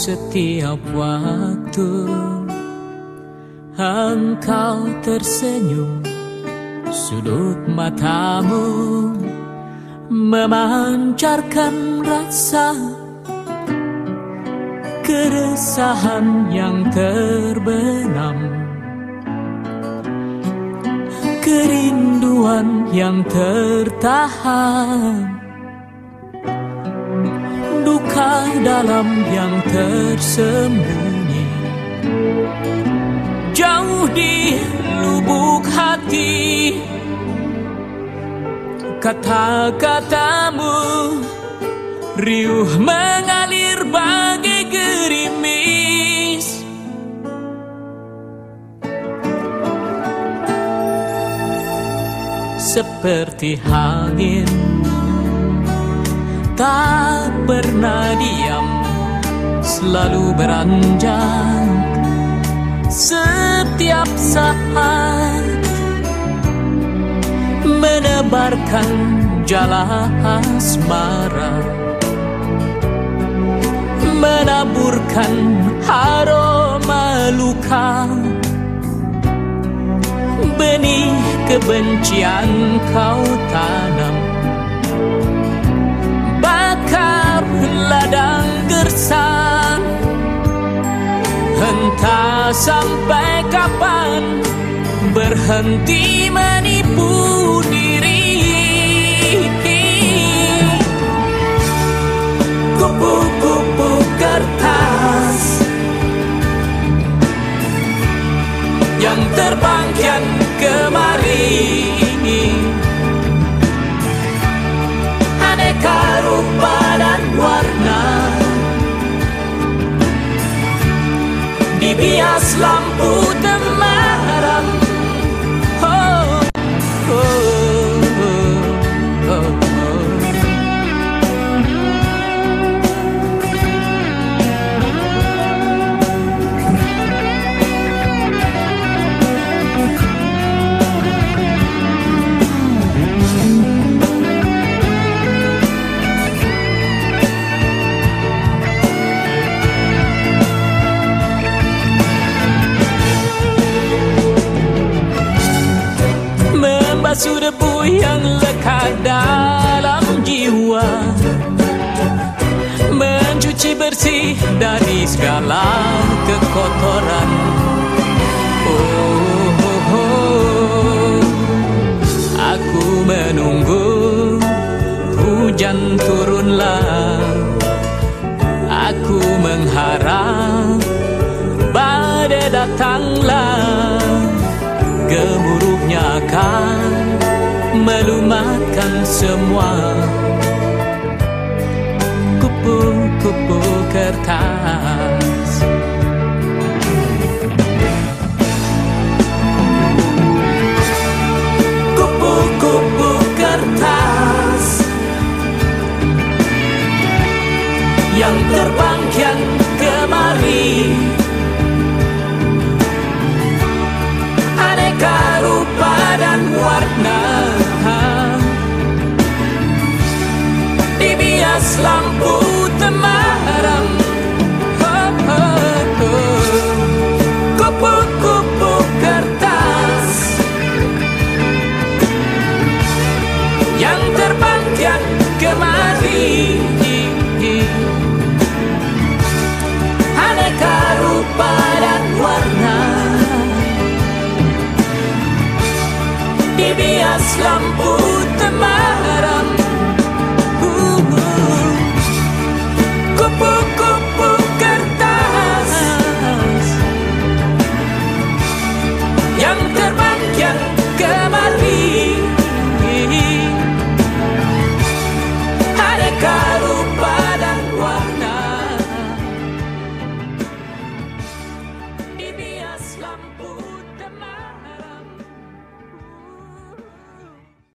setiap waktu engkau tersenyum, sudut matamu memancarkan rasa keresahan yang terbenam, kerinduan yang tertahan, duka dalam yang tersembunyi, jauh di lubuk hati. Kata-katamu riuh mengalir bagai gerimis, seperti angin tak pernah diam, selalu beranjak setiap saat, menebarkan jala asmara, menaburkan aroma luka, benih kebencian kau tanam, bakar ladang gersang. Entah sampai kapan berhenti menipu diri. Kupu-kupu kertas yang terbang kian kemari, aneka rupa dan warna, dibias lampu temaram. Membasuh debu yang lekat dalam jiwa, mencuci bersih dari segala kekotoran. Aku menunggu hujan turunlah, aku mengharap badai datanglah, gemuruhnya akan melumatkan semua. Kupu-kupu kertas, kupu-kupu kertas yang terbang kian kemari, aneka rupa dan warna, dibias lampu temaram. Kupu-kupu kertas yang terbang kian kemari, aneka rupa dan warna, dibias lampu